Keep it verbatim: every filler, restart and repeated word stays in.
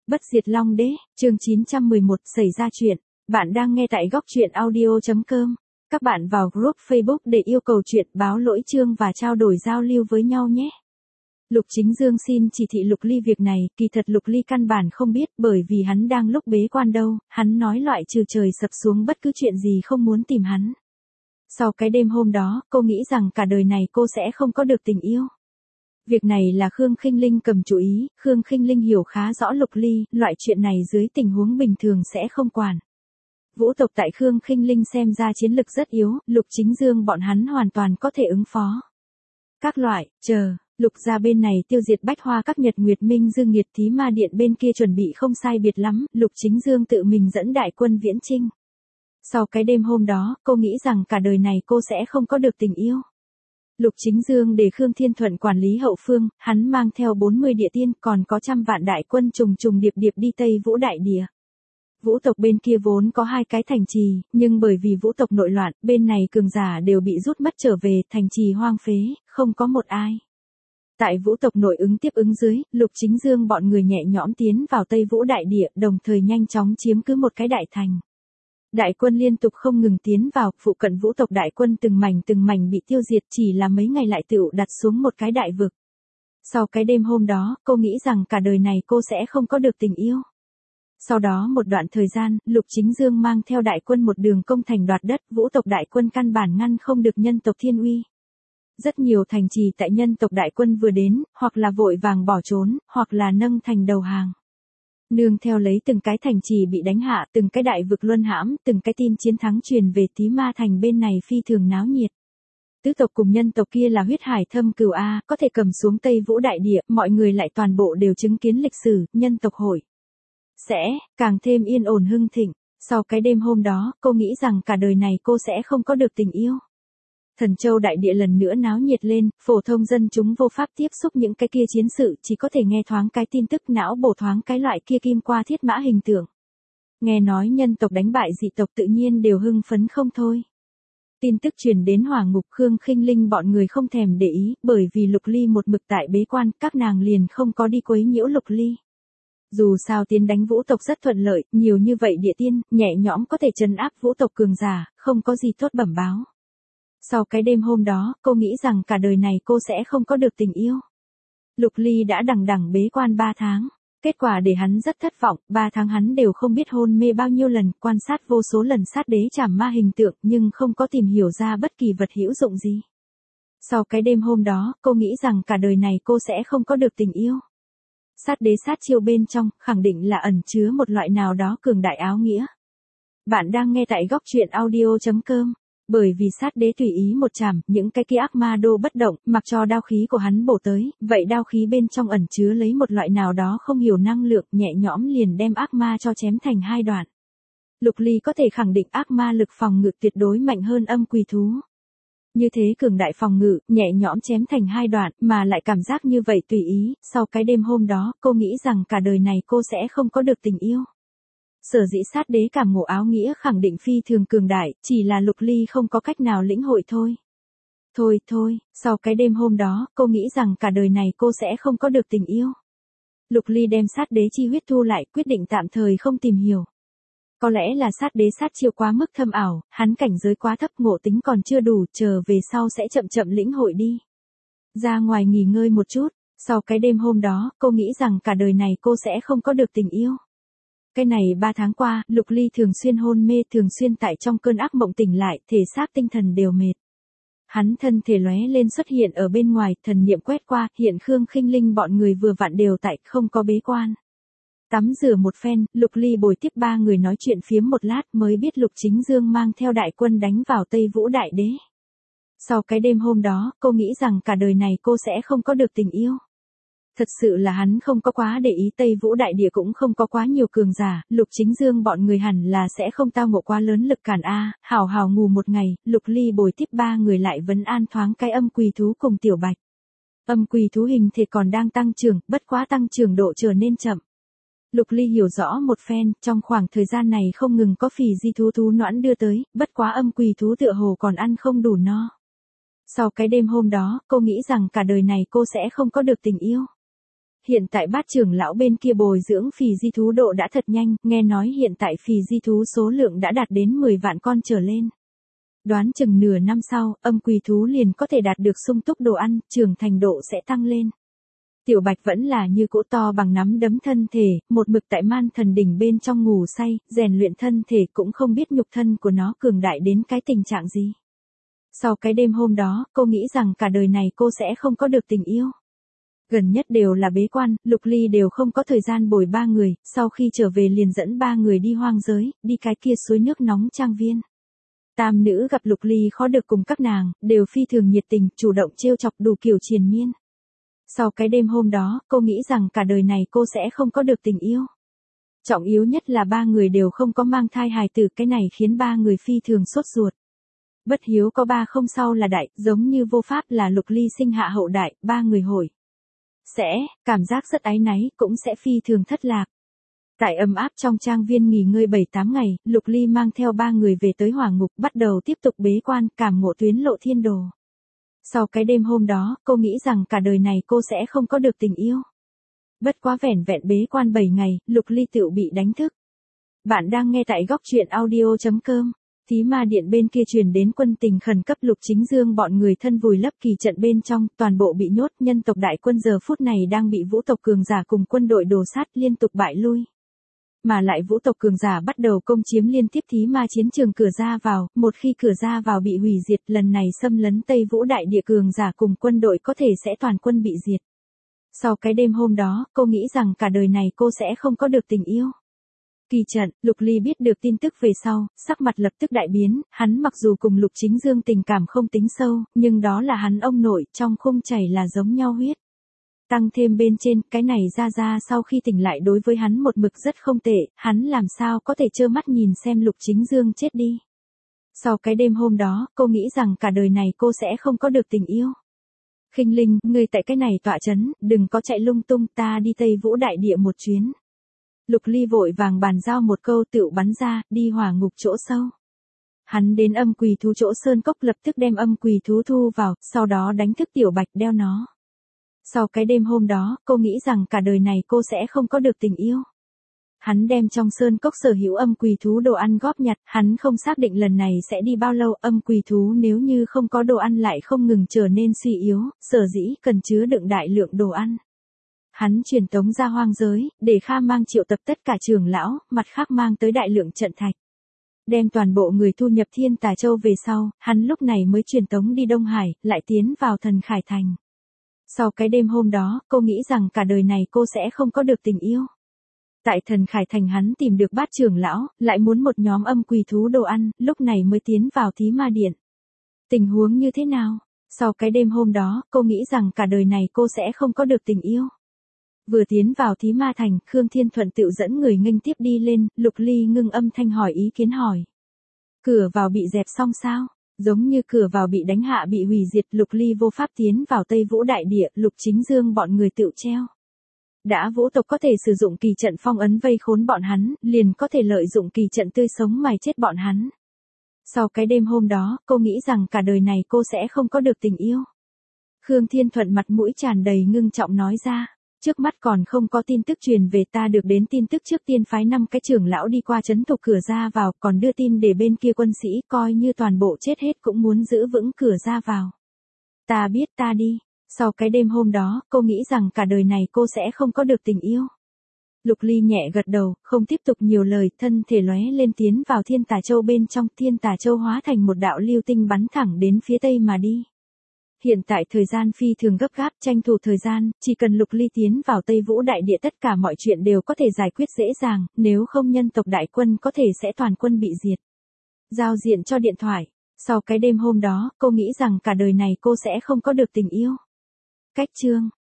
Bất diệt Long Đế, chương chín trăm mười một, xảy ra chuyện. Bạn đang nghe tại góc truyện audio.com. Các bạn vào group Facebook để yêu cầu chuyện báo lỗi chương và trao đổi giao lưu với nhau nhé. Lục Chính Dương xin chỉ thị Lục Ly việc này, kỳ thật Lục Ly căn bản không biết bởi vì hắn đang lúc bế quan đâu, hắn nói loại trừ trời sập xuống bất cứ chuyện gì không muốn tìm hắn. Sau cái đêm hôm đó, cô nghĩ rằng cả đời này cô sẽ không có được tình yêu. Việc này là Khương Khinh Linh cầm chủ ý, Khương Khinh Linh hiểu khá rõ Lục Ly, loại chuyện này dưới tình huống bình thường sẽ không quản. Vũ tộc tại Khương Khinh Linh xem ra chiến lực rất yếu, Lục Chính Dương bọn hắn hoàn toàn có thể ứng phó. Các loại, chờ, Lục gia bên này tiêu diệt Bách Hoa các Nhật Nguyệt Minh Dương Nghiệt Thí Ma Điện bên kia chuẩn bị không sai biệt lắm, Lục Chính Dương tự mình dẫn đại quân viễn chinh. Sau cái đêm hôm đó, cô nghĩ rằng cả đời này cô sẽ không có được tình yêu. Lục Chính Dương để Khương Thiên Thuận quản lý hậu phương, hắn mang theo bốn mươi địa tiên còn có trăm vạn đại quân trùng trùng điệp điệp đi Tây Vũ Đại Địa. Vũ tộc bên kia vốn có hai cái thành trì, nhưng bởi vì vũ tộc nội loạn, bên này cường giả đều bị rút mất trở về, thành trì hoang phế, không có một ai. Tại vũ tộc nội ứng tiếp ứng dưới, Lục Chính Dương bọn người nhẹ nhõm tiến vào Tây Vũ Đại Địa, đồng thời nhanh chóng chiếm cứ một cái đại thành. Đại quân liên tục không ngừng tiến vào, phụ cận vũ tộc đại quân từng mảnh từng mảnh bị tiêu diệt, chỉ là mấy ngày lại tựu đặt xuống một cái đại vực. Sau cái đêm hôm đó, cô nghĩ rằng cả đời này cô sẽ không có được tình yêu. Sau đó một đoạn thời gian, Lục Chính Dương mang theo đại quân một đường công thành đoạt đất, vũ tộc đại quân căn bản ngăn không được nhân tộc Thiên Uy. Rất nhiều thành trì tại nhân tộc đại quân vừa đến, hoặc là vội vàng bỏ trốn, hoặc là nâng thành đầu hàng. Nương theo lấy từng cái thành trì bị đánh hạ, từng cái đại vực luân hãm, từng cái tin chiến thắng truyền về Thí Ma Thành bên này phi thường náo nhiệt. Tứ tộc cùng nhân tộc kia là huyết hải thâm cừu a, có thể cầm xuống Tây Vũ Đại Địa, mọi người lại toàn bộ đều chứng kiến lịch sử, nhân tộc hội sẽ càng thêm yên ổn hưng thịnh. Sau cái đêm hôm đó, cô nghĩ rằng cả đời này cô sẽ không có được tình yêu. Thần Châu Đại Địa lần nữa náo nhiệt lên, phổ thông dân chúng vô pháp tiếp xúc những cái kia chiến sự, chỉ có thể nghe thoáng cái tin tức não bổ thoáng cái loại kia kim qua thiết mã hình tượng. Nghe nói nhân tộc đánh bại dị tộc tự nhiên đều hưng phấn không thôi. Tin tức truyền đến Hỏa Ngục, Khương Khinh Linh bọn người không thèm để ý, bởi vì Lục Ly một mực tại bế quan, các nàng liền không có đi quấy nhiễu Lục Ly. Dù sao tiến đánh vũ tộc rất thuận lợi, nhiều như vậy địa tiên, nhẹ nhõm có thể trấn áp vũ tộc cường giả, không có gì tốt bẩm báo. Sau cái đêm hôm đó, cô nghĩ rằng cả đời này cô sẽ không có được tình yêu. Lục Ly đã đằng đằng bế quan ba tháng. Kết quả để hắn rất thất vọng, ba tháng hắn đều không biết hôn mê bao nhiêu lần, quan sát vô số lần sát đế trảm ma hình tượng nhưng không có tìm hiểu ra bất kỳ vật hữu dụng gì. Sau cái đêm hôm đó, cô nghĩ rằng cả đời này cô sẽ không có được tình yêu. Sát đế sát chiêu bên trong, khẳng định là ẩn chứa một loại nào đó cường đại áo nghĩa. Bạn đang nghe tại góc truyện audio.com. Bởi vì sát đế tùy ý một chảm, những cái kia ác ma đô bất động, mặc cho đao khí của hắn bổ tới, vậy đao khí bên trong ẩn chứa lấy một loại nào đó không hiểu năng lượng, nhẹ nhõm liền đem ác ma cho chém thành hai đoạn. Lục Ly có thể khẳng định ác ma lực phòng ngự tuyệt đối mạnh hơn âm quỷ thú. Như thế cường đại phòng ngự, nhẹ nhõm chém thành hai đoạn, mà lại cảm giác như vậy tùy ý, sau cái đêm hôm đó, cô nghĩ rằng cả đời này cô sẽ không có được tình yêu. Sở dĩ sát đế cảm ngộ áo nghĩa khẳng định phi thường cường đại, chỉ là Lục Ly không có cách nào lĩnh hội thôi. Thôi thôi, sau cái đêm hôm đó, cô nghĩ rằng cả đời này cô sẽ không có được tình yêu. Lục Ly đem sát đế chi huyết thu lại, quyết định tạm thời không tìm hiểu. Có lẽ là sát đế sát chiêu quá mức thâm ảo, hắn cảnh giới quá thấp, ngộ tính còn chưa đủ, chờ về sau sẽ chậm chậm lĩnh hội đi. Ra ngoài nghỉ ngơi một chút, sau cái đêm hôm đó, cô nghĩ rằng cả đời này cô sẽ không có được tình yêu. Cái này ba tháng qua, Lục Ly thường xuyên hôn mê, thường xuyên tại trong cơn ác mộng tỉnh lại, thể xác tinh thần đều mệt. Hắn thân thể lóe lên xuất hiện ở bên ngoài, thần niệm quét qua, hiện Khương Khinh Linh bọn người vừa vặn đều tại, không có bế quan. Tắm rửa một phen, Lục Ly bồi tiếp ba người nói chuyện phiếm một lát mới biết Lục Chính Dương mang theo đại quân đánh vào Tây Vũ Đại Đế. Sau cái đêm hôm đó, cô nghĩ rằng cả đời này cô sẽ không có được tình yêu. Thật sự là hắn không có quá để ý, Tây Vũ Đại Địa cũng không có quá nhiều cường giả, Lục Chính Dương bọn người hẳn là sẽ không tao ngộ quá lớn lực cản a. Hảo hảo ngủ một ngày, Lục Ly bồi tiếp ba người lại vấn an thoáng cái âm quỳ thú cùng Tiểu Bạch. Âm quỳ thú hình thể còn đang tăng trưởng, bất quá tăng trưởng độ trở nên chậm. Lục Ly hiểu rõ một phen, trong khoảng thời gian này không ngừng có phì di thú thú noãn đưa tới, bất quá âm quỳ thú tựa hồ còn ăn không đủ no. Sau cái đêm hôm đó, cô nghĩ rằng cả đời này cô sẽ không có được tình yêu. Hiện tại bát trưởng lão bên kia bồi dưỡng phì di thú độ đã thật nhanh, nghe nói hiện tại phì di thú số lượng đã đạt đến mười vạn con trở lên. Đoán chừng nửa năm sau, âm quỳ thú liền có thể đạt được sung túc đồ ăn, trưởng thành độ sẽ tăng lên. Tiểu Bạch vẫn là như cỗ to bằng nắm đấm thân thể, một mực tại man thần đỉnh bên trong ngủ say, rèn luyện thân thể cũng không biết nhục thân của nó cường đại đến cái tình trạng gì. Sau cái đêm hôm đó, cô nghĩ rằng cả đời này cô sẽ không có được tình yêu. Gần nhất đều là bế quan, Lục Ly đều không có thời gian bồi ba người, sau khi trở về liền dẫn ba người đi hoang giới, đi cái kia suối nước nóng trang viên. Tam nữ gặp Lục Ly khó được cùng các nàng, đều phi thường nhiệt tình, chủ động trêu chọc đủ kiểu triền miên. Sau cái đêm hôm đó, cô nghĩ rằng cả đời này cô sẽ không có được tình yêu. Trọng yếu nhất là ba người đều không có mang thai hài tử, cái này khiến ba người phi thường sốt ruột. Bất hiếu có ba không sau là đại, giống như vô pháp là Lục Ly sinh hạ hậu đại, ba người hồi. Sẽ, cảm giác rất áy náy, cũng sẽ phi thường thất lạc. Tại ấm áp trong trang viên nghỉ ngơi bảy tám ngày, Lục Ly mang theo ba người về tới hỏa ngục, bắt đầu tiếp tục bế quan, cảm ngộ tuyến lộ thiên đồ. Sau cái đêm hôm đó, cô nghĩ rằng cả đời này cô sẽ không có được tình yêu. Bất quá vẻn vẹn bế quan bảy ngày, Lục Ly tựu bị đánh thức. Bạn đang nghe tại góc truyện audio chấm com. Thí Ma Điện bên kia truyền đến quân tình khẩn cấp, Lục Chính Dương bọn người thân vùi lấp kỳ trận bên trong, toàn bộ bị nhốt, nhân tộc đại quân giờ phút này đang bị vũ tộc cường giả cùng quân đội đổ sát liên tục bại lui. Mà lại vũ tộc cường giả bắt đầu công chiếm liên tiếp thí ma chiến trường cửa ra vào, một khi cửa ra vào bị hủy diệt, lần này xâm lấn Tây Vũ đại địa cường giả cùng quân đội có thể sẽ toàn quân bị diệt. Sau cái đêm hôm đó, cô nghĩ rằng cả đời này cô sẽ không có được tình yêu. Kỳ trận, Lục Ly biết được tin tức về sau, sắc mặt lập tức đại biến, hắn mặc dù cùng Lục Chính Dương tình cảm không tính sâu, nhưng đó là hắn ông nội, trong khung chảy là giống nhau huyết. Tăng thêm bên trên, cái này ra ra sau khi tỉnh lại đối với hắn một mực rất không tệ, hắn làm sao có thể trơ mắt nhìn xem Lục Chính Dương chết đi. Sau cái đêm hôm đó, cô nghĩ rằng cả đời này cô sẽ không có được tình yêu. Khinh Linh, ngươi tại cái này tọa chấn, đừng có chạy lung tung, ta đi Tây Vũ đại địa một chuyến. Lục Ly vội vàng bàn giao một câu tựu bắn ra, đi hỏa ngục chỗ sâu. Hắn đến âm quỳ thú chỗ sơn cốc, lập tức đem âm quỳ thú thu vào, sau đó đánh thức Tiểu Bạch đeo nó. Sau cái đêm hôm đó, cô nghĩ rằng cả đời này cô sẽ không có được tình yêu. Hắn đem trong sơn cốc sở hữu âm quỳ thú đồ ăn góp nhặt, hắn không xác định lần này sẽ đi bao lâu, âm quỳ thú nếu như không có đồ ăn lại không ngừng trở nên suy yếu, sở dĩ cần chứa đựng đại lượng đồ ăn. Hắn truyền tống ra hoang giới, để Kha Mang triệu tập tất cả trưởng lão, mặt khác mang tới đại lượng trận thạch. Đem toàn bộ người thu nhập Thiên Tà Châu về sau, hắn lúc này mới truyền tống đi Đông Hải, lại tiến vào Thần Khải Thành. Sau cái đêm hôm đó, cô nghĩ rằng cả đời này cô sẽ không có được tình yêu. Tại Thần Khải Thành hắn tìm được bát trưởng lão, lại muốn một nhóm âm quỳ thú đồ ăn, lúc này mới tiến vào Thí Ma Điện. Tình huống như thế nào? Sau cái đêm hôm đó, cô nghĩ rằng cả đời này cô sẽ không có được tình yêu. Vừa tiến vào Thí Ma Thành, Khương Thiên Thuận tự dẫn người nghênh tiếp đi lên, Lục Ly ngưng âm thanh hỏi ý kiến hỏi. Cửa vào bị dẹp xong sao? Giống như cửa vào bị đánh hạ bị hủy diệt, Lục Ly vô pháp tiến vào Tây Vũ đại địa, Lục Chính Dương bọn người tự treo. Đã vũ tộc có thể sử dụng kỳ trận phong ấn vây khốn bọn hắn, liền có thể lợi dụng kỳ trận tươi sống mài chết bọn hắn. Sau cái đêm hôm đó, cô nghĩ rằng cả đời này cô sẽ không có được tình yêu. Khương Thiên Thuận mặt mũi tràn đầy ngưng trọng nói ra. Trước mắt còn không có tin tức truyền về, ta được đến tin tức trước tiên phái năm cái trưởng lão đi qua trấn thủ cửa ra vào, còn đưa tin để bên kia quân sĩ coi như toàn bộ chết hết cũng muốn giữ vững cửa ra vào. Ta biết, ta đi. Sau cái đêm hôm đó, cô nghĩ rằng cả đời này cô sẽ không có được tình yêu. Lục Ly nhẹ gật đầu, không tiếp tục nhiều lời, thân thể lóe lên tiến vào Thiên Tà Châu bên trong, Thiên Tà Châu hóa thành một đạo lưu tinh bắn thẳng đến phía tây mà đi. Hiện tại thời gian phi thường gấp gáp, tranh thủ thời gian, chỉ cần Lục Ly tiến vào Tây Vũ đại địa tất cả mọi chuyện đều có thể giải quyết dễ dàng, nếu không nhân tộc đại quân có thể sẽ toàn quân bị diệt. Giao diện cho điện thoại. Sau cái đêm hôm đó, cô nghĩ rằng cả đời này cô sẽ không có được tình yêu. Cách chương.